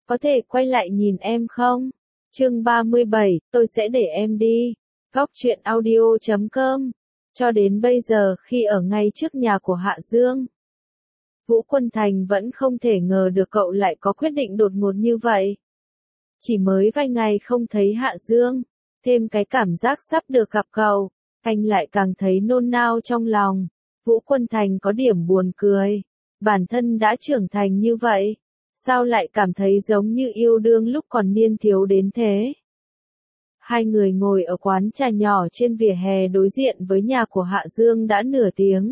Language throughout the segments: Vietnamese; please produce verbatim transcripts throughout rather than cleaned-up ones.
có thể quay lại nhìn em không? Chương ba mươi bảy, tôi sẽ để em đi. Góc truyện audio chấm com. Cho đến bây giờ khi ở ngay trước nhà của Hạ Dương, Vũ Quân Thành vẫn không thể ngờ được cậu lại có quyết định đột ngột như vậy. Chỉ mới vài ngày không thấy Hạ Dương, thêm cái cảm giác sắp được gặp cậu, anh lại càng thấy nôn nao trong lòng. Vũ Quân Thành có điểm buồn cười. Bản thân đã trưởng thành như vậy, sao lại cảm thấy giống như yêu đương lúc còn niên thiếu đến thế? Hai người ngồi ở quán trà nhỏ trên vỉa hè đối diện với nhà của Hạ Dương đã nửa tiếng.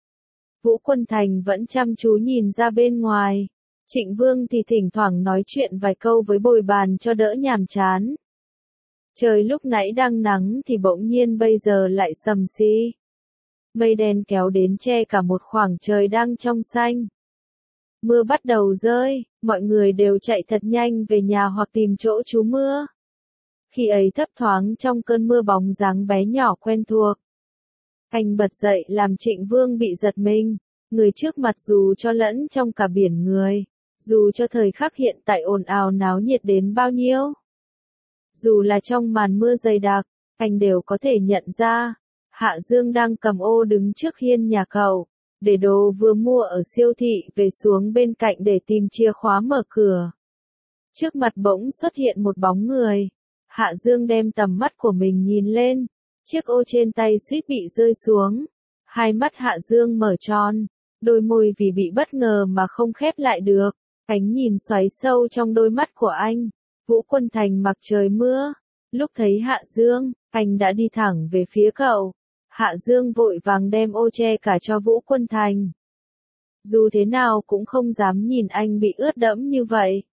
Vũ Quân Thành vẫn chăm chú nhìn ra bên ngoài. Trịnh Vương thì thỉnh thoảng nói chuyện vài câu với bồi bàn cho đỡ nhàm chán. Trời lúc nãy đang nắng thì bỗng nhiên bây giờ lại sầm xi. Mây đen kéo đến che cả một khoảng trời đang trong xanh. Mưa bắt đầu rơi, mọi người đều chạy thật nhanh về nhà hoặc tìm chỗ trú mưa. Khi ấy thấp thoáng trong cơn mưa bóng dáng bé nhỏ quen thuộc. Anh bật dậy làm Trịnh Vương bị giật mình, người trước mặt dù cho lẫn trong cả biển người, dù cho thời khắc hiện tại ồn ào náo nhiệt đến bao nhiêu. Dù là trong màn mưa dày đặc, anh đều có thể nhận ra, Hạ Dương đang cầm ô đứng trước hiên nhà cậu, để đồ vừa mua ở siêu thị về xuống bên cạnh để tìm chìa khóa mở cửa. Trước mặt bỗng xuất hiện một bóng người. Hạ Dương đem tầm mắt của mình nhìn lên, chiếc ô trên tay suýt bị rơi xuống. Hai mắt Hạ Dương mở tròn, đôi môi vì bị bất ngờ mà không khép lại được. Ánh nhìn xoáy sâu trong đôi mắt của anh. Vũ Quân Thành mặc trời mưa. Lúc thấy Hạ Dương, anh đã đi thẳng về phía cậu. Hạ Dương vội vàng đem ô che cả cho Vũ Quân Thành. Dù thế nào cũng không dám nhìn anh bị ướt đẫm như vậy.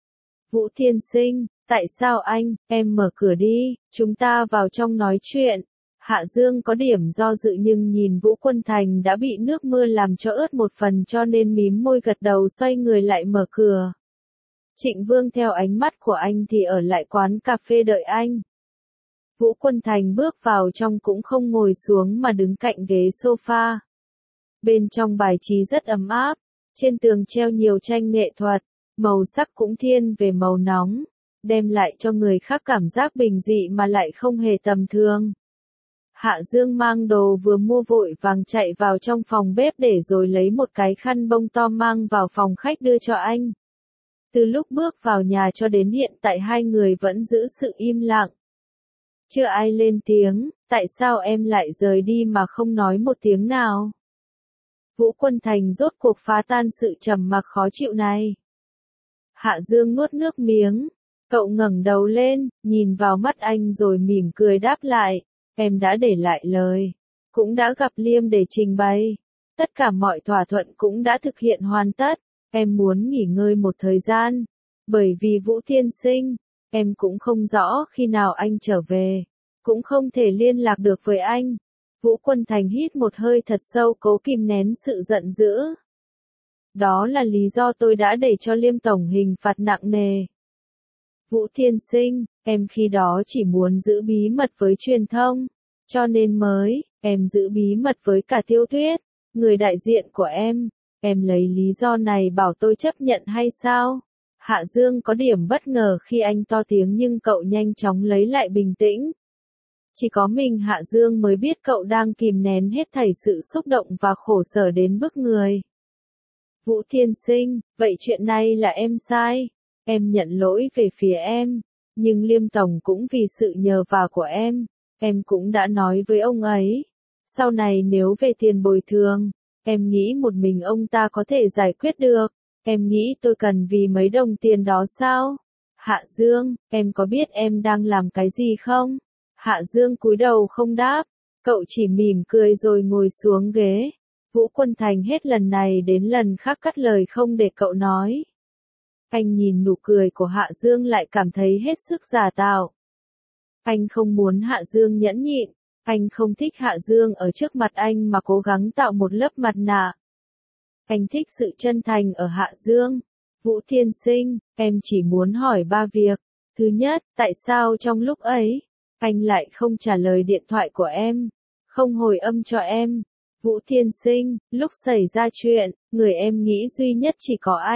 Vũ Thiên Sinh, tại sao anh, em mở cửa đi, chúng ta vào trong nói chuyện. Hạ Dương có điểm do dự nhưng nhìn Vũ Quân Thành đã bị nước mưa làm cho ướt một phần cho nên mím môi gật đầu xoay người lại mở cửa. Trịnh Vương theo ánh mắt của anh thì ở lại quán cà phê đợi anh. Vũ Quân Thành bước vào trong cũng không ngồi xuống mà đứng cạnh ghế sofa. Bên trong bài trí rất ấm áp, trên tường treo nhiều tranh nghệ thuật, màu sắc cũng thiên về màu nóng, đem lại cho người khác cảm giác bình dị mà lại không hề tầm thường. Hạ Dương mang đồ vừa mua vội vàng chạy vào trong phòng bếp để rồi lấy một cái khăn bông to mang vào phòng khách đưa cho anh. Từ lúc bước vào nhà cho đến hiện tại hai người vẫn giữ sự im lặng. Chưa ai lên tiếng, tại sao em lại rời đi mà không nói một tiếng nào? Vũ Quân Thành rốt cuộc phá tan sự trầm mặc khó chịu này. Hạ Dương nuốt nước miếng, cậu ngẩng đầu lên, nhìn vào mắt anh rồi mỉm cười đáp lại, em đã để lại lời, cũng đã gặp Liêm để trình bày, tất cả mọi thỏa thuận cũng đã thực hiện hoàn tất, em muốn nghỉ ngơi một thời gian, bởi vì Vũ Thiên Sinh, em cũng không rõ khi nào anh trở về, cũng không thể liên lạc được với anh. Vũ Quân Thành hít một hơi thật sâu cố kìm nén sự giận dữ. Đó là lý do tôi đã để cho Liêm tổng hình phạt nặng nề. Vũ Thiên Sinh, em khi đó chỉ muốn giữ bí mật với truyền thông, cho nên mới, em giữ bí mật với cả Tiêu Tuyết, người đại diện của em, em lấy lý do này bảo tôi chấp nhận hay sao? Hạ Dương có điểm bất ngờ khi anh to tiếng nhưng cậu nhanh chóng lấy lại bình tĩnh. Chỉ có mình Hạ Dương mới biết cậu đang kìm nén hết thảy sự xúc động và khổ sở đến bức người. Vũ Thiên Sinh, vậy chuyện này là em sai. Em nhận lỗi về phía em. Nhưng Liêm Tổng cũng vì sự nhờ vả của em. Em cũng đã nói với ông ấy. Sau này nếu về tiền bồi thường, em nghĩ một mình ông ta có thể giải quyết được. Em nghĩ tôi cần vì mấy đồng tiền đó sao? Hạ Dương, em có biết em đang làm cái gì không? Hạ Dương cúi đầu không đáp. Cậu chỉ mỉm cười rồi ngồi xuống ghế. Vũ Quân Thành hết lần này đến lần khác cắt lời không để cậu nói. Anh nhìn nụ cười của Hạ Dương lại cảm thấy hết sức giả tạo. Anh không muốn Hạ Dương nhẫn nhịn, anh không thích Hạ Dương ở trước mặt anh mà cố gắng tạo một lớp mặt nạ. Anh thích sự chân thành ở Hạ Dương. Vũ Thiên Sinh, em chỉ muốn hỏi ba việc. Thứ nhất, tại sao trong lúc ấy, anh lại không trả lời điện thoại của em, không hồi âm cho em? Vũ Thiên Sinh, lúc xảy ra chuyện, người em nghĩ duy nhất chỉ có anh.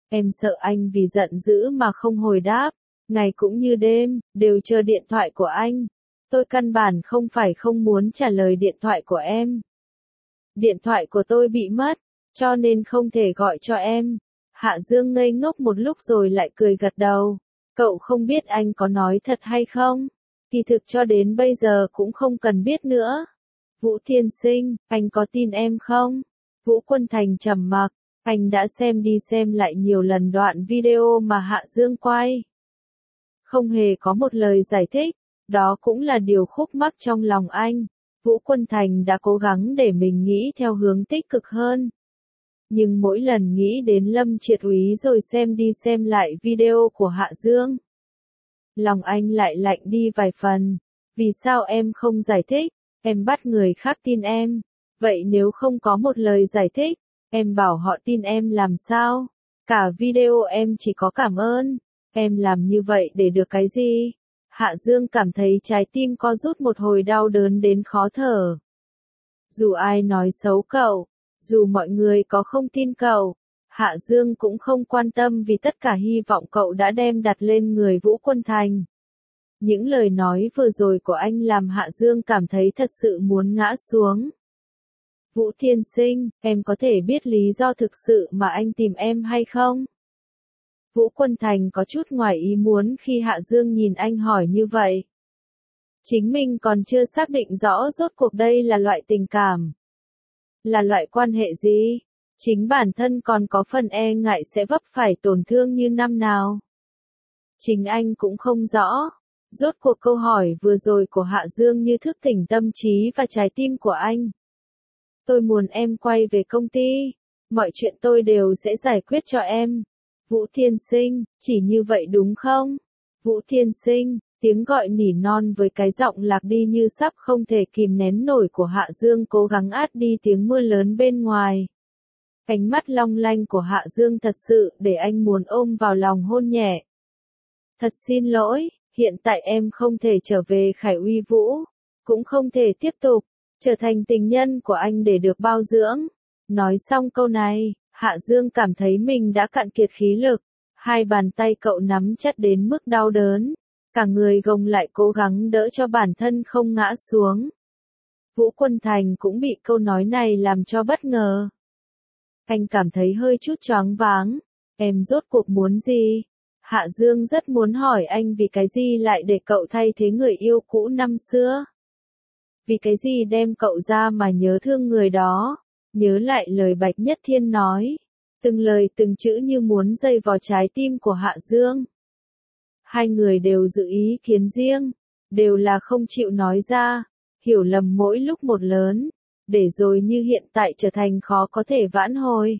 Em sợ anh vì giận dữ mà không hồi đáp, ngày cũng như đêm, đều chờ điện thoại của anh. Tôi căn bản không phải không muốn trả lời điện thoại của em. Điện thoại của tôi bị mất, cho nên không thể gọi cho em. Hạ Dương ngây ngốc một lúc rồi lại cười gật đầu. Cậu không biết anh có nói thật hay không? Kỳ thực cho đến bây giờ cũng không cần biết nữa. Vũ Thiên Sinh, anh có tin em không? Vũ Quân Thành trầm mặc, anh đã xem đi xem lại nhiều lần đoạn video mà Hạ Dương quay. Không hề có một lời giải thích, đó cũng là điều khúc mắc trong lòng anh. Vũ Quân Thành đã cố gắng để mình nghĩ theo hướng tích cực hơn. Nhưng mỗi lần nghĩ đến Lâm Triệt Úy rồi xem đi xem lại video của Hạ Dương, lòng anh lại lạnh đi vài phần. Vì sao em không giải thích? Em bắt người khác tin em. Vậy nếu không có một lời giải thích, em bảo họ tin em làm sao? Cả video em chỉ có cảm ơn. Em làm như vậy để được cái gì? Hạ Dương cảm thấy trái tim co rút một hồi đau đớn đến khó thở. Dù ai nói xấu cậu, dù mọi người có không tin cậu, Hạ Dương cũng không quan tâm vì tất cả hy vọng cậu đã đem đặt lên người Vũ Quân Thành. Những lời nói vừa rồi của anh làm Hạ Dương cảm thấy thật sự muốn ngã xuống. Vũ Thiên Sinh, em có thể biết lý do thực sự mà anh tìm em hay không? Vũ Quân Thành có chút ngoài ý muốn khi Hạ Dương nhìn anh hỏi như vậy. Chính mình còn chưa xác định rõ rốt cuộc đây là loại tình cảm. Là loại quan hệ gì? Chính bản thân còn có phần e ngại sẽ vấp phải tổn thương như năm nào. Chính anh cũng không rõ. Rốt cuộc câu hỏi vừa rồi của Hạ Dương như thức tỉnh tâm trí và trái tim của anh. Tôi muốn em quay về công ty. Mọi chuyện tôi đều sẽ giải quyết cho em. Vũ Thiên Sinh, chỉ như vậy đúng không? Vũ Thiên Sinh, tiếng gọi nỉ non với cái giọng lạc đi như sắp không thể kìm nén nổi của Hạ Dương cố gắng át đi tiếng mưa lớn bên ngoài. Ánh mắt long lanh của Hạ Dương thật sự để anh muốn ôm vào lòng hôn nhẹ. Thật xin lỗi, hiện tại em không thể trở về Khải Uy Vũ, cũng không thể tiếp tục trở thành tình nhân của anh để được bao dưỡng. Nói xong câu này, Hạ Dương cảm thấy mình đã cạn kiệt khí lực, hai bàn tay cậu nắm chặt đến mức đau đớn, cả người gồng lại cố gắng đỡ cho bản thân không ngã xuống. Vũ Quân Thành cũng bị câu nói này làm cho bất ngờ. Anh cảm thấy hơi chút choáng váng, em rốt cuộc muốn gì? Hạ Dương rất muốn hỏi anh vì cái gì lại để cậu thay thế người yêu cũ năm xưa. Vì cái gì đem cậu ra mà nhớ thương người đó. Nhớ lại lời Bạch Nhất Thiên nói, từng lời từng chữ như muốn dây vào trái tim của Hạ Dương. Hai người đều giữ ý kiến riêng, đều là không chịu nói ra, hiểu lầm mỗi lúc một lớn, để rồi như hiện tại trở thành khó có thể vãn hồi.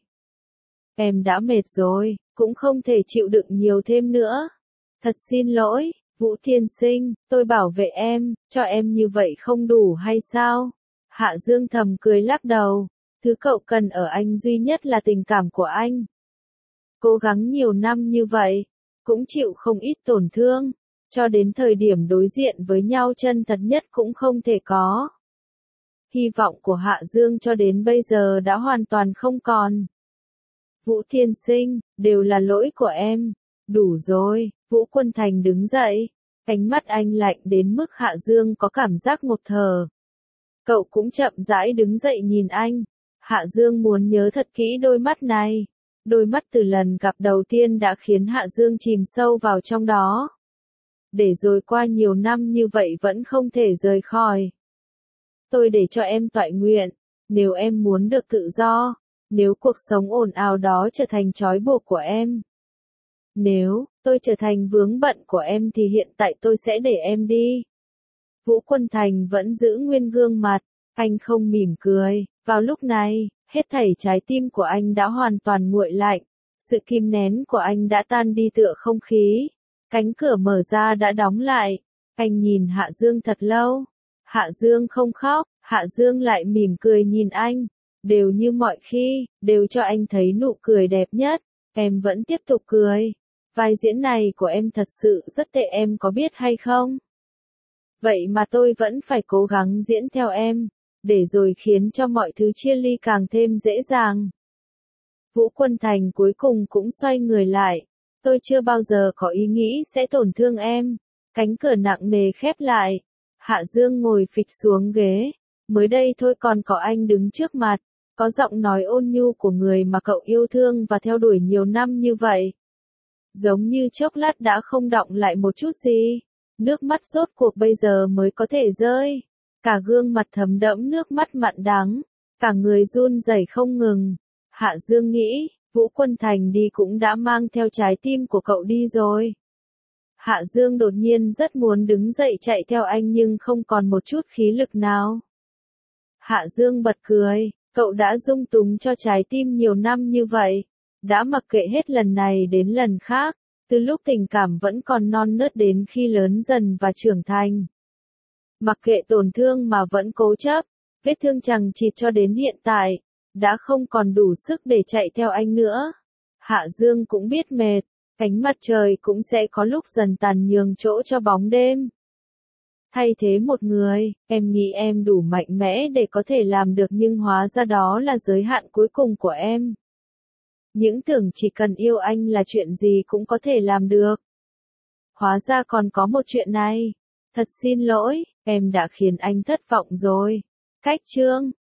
Em đã mệt rồi, cũng không thể chịu đựng nhiều thêm nữa. Thật xin lỗi, Vũ Thiên Sinh, tôi bảo vệ em, cho em như vậy không đủ hay sao? Hạ Dương thầm cười lắc đầu. Thứ cậu cần ở anh duy nhất là tình cảm của anh. Cố gắng nhiều năm như vậy, cũng chịu không ít tổn thương, cho đến thời điểm đối diện với nhau chân thật nhất cũng không thể có. Hy vọng của Hạ Dương cho đến bây giờ đã hoàn toàn không còn. Vũ Thiên Sinh, đều là lỗi của em. Đủ rồi, Vũ Quân Thành đứng dậy, ánh mắt anh lạnh đến mức Hạ Dương có cảm giác ngộp thở. Cậu cũng chậm rãi đứng dậy nhìn anh. Hạ Dương muốn nhớ thật kỹ đôi mắt này. Đôi mắt từ lần gặp đầu tiên đã khiến Hạ Dương chìm sâu vào trong đó. Để rồi qua nhiều năm như vậy vẫn không thể rời khỏi. Tôi để cho em toại nguyện, nếu em muốn được tự do, nếu cuộc sống ồn ào đó trở thành trói buộc của em. Nếu tôi trở thành vướng bận của em thì hiện tại tôi sẽ để em đi. Vũ Quân Thành vẫn giữ nguyên gương mặt, anh không mỉm cười. Vào lúc này, hết thảy trái tim của anh đã hoàn toàn nguội lạnh, sự kìm nén của anh đã tan đi tựa không khí, cánh cửa mở ra đã đóng lại, anh nhìn Hạ Dương thật lâu, Hạ Dương không khóc, Hạ Dương lại mỉm cười nhìn anh, đều như mọi khi, đều cho anh thấy nụ cười đẹp nhất, em vẫn tiếp tục cười, vai diễn này của em thật sự rất tệ em có biết hay không? Vậy mà tôi vẫn phải cố gắng diễn theo em. Để rồi khiến cho mọi thứ chia ly càng thêm dễ dàng. Vũ Quân Thành cuối cùng cũng xoay người lại. Tôi chưa bao giờ có ý nghĩ sẽ tổn thương em. Cánh cửa nặng nề khép lại. Hạ Dương ngồi phịch xuống ghế. Mới đây thôi còn có anh đứng trước mặt. Có giọng nói ôn nhu của người mà cậu yêu thương và theo đuổi nhiều năm như vậy. Giống như chốc lát đã không đọng lại một chút gì. Nước mắt rốt cuộc bây giờ mới có thể rơi. Cả gương mặt thấm đẫm nước mắt mặn đắng. Cả người run rẩy không ngừng. Hạ Dương nghĩ, Vũ Quân Thành đi cũng đã mang theo trái tim của cậu đi rồi. Hạ Dương đột nhiên rất muốn đứng dậy chạy theo anh nhưng không còn một chút khí lực nào. Hạ Dương bật cười, cậu đã dung túng cho trái tim nhiều năm như vậy. Đã mặc kệ hết lần này đến lần khác, từ lúc tình cảm vẫn còn non nớt đến khi lớn dần và trưởng thành. Mặc kệ tổn thương mà vẫn cố chấp, vết thương chằng chịt cho đến hiện tại, đã không còn đủ sức để chạy theo anh nữa. Hạ Dương cũng biết mệt, cánh mặt trời cũng sẽ có lúc dần tàn nhường chỗ cho bóng đêm. Thay thế một người, em nghĩ em đủ mạnh mẽ để có thể làm được nhưng hóa ra đó là giới hạn cuối cùng của em. Những tưởng chỉ cần yêu anh là chuyện gì cũng có thể làm được. Hóa ra còn có một chuyện này. Thật xin lỗi, em đã khiến anh thất vọng rồi. Cách chương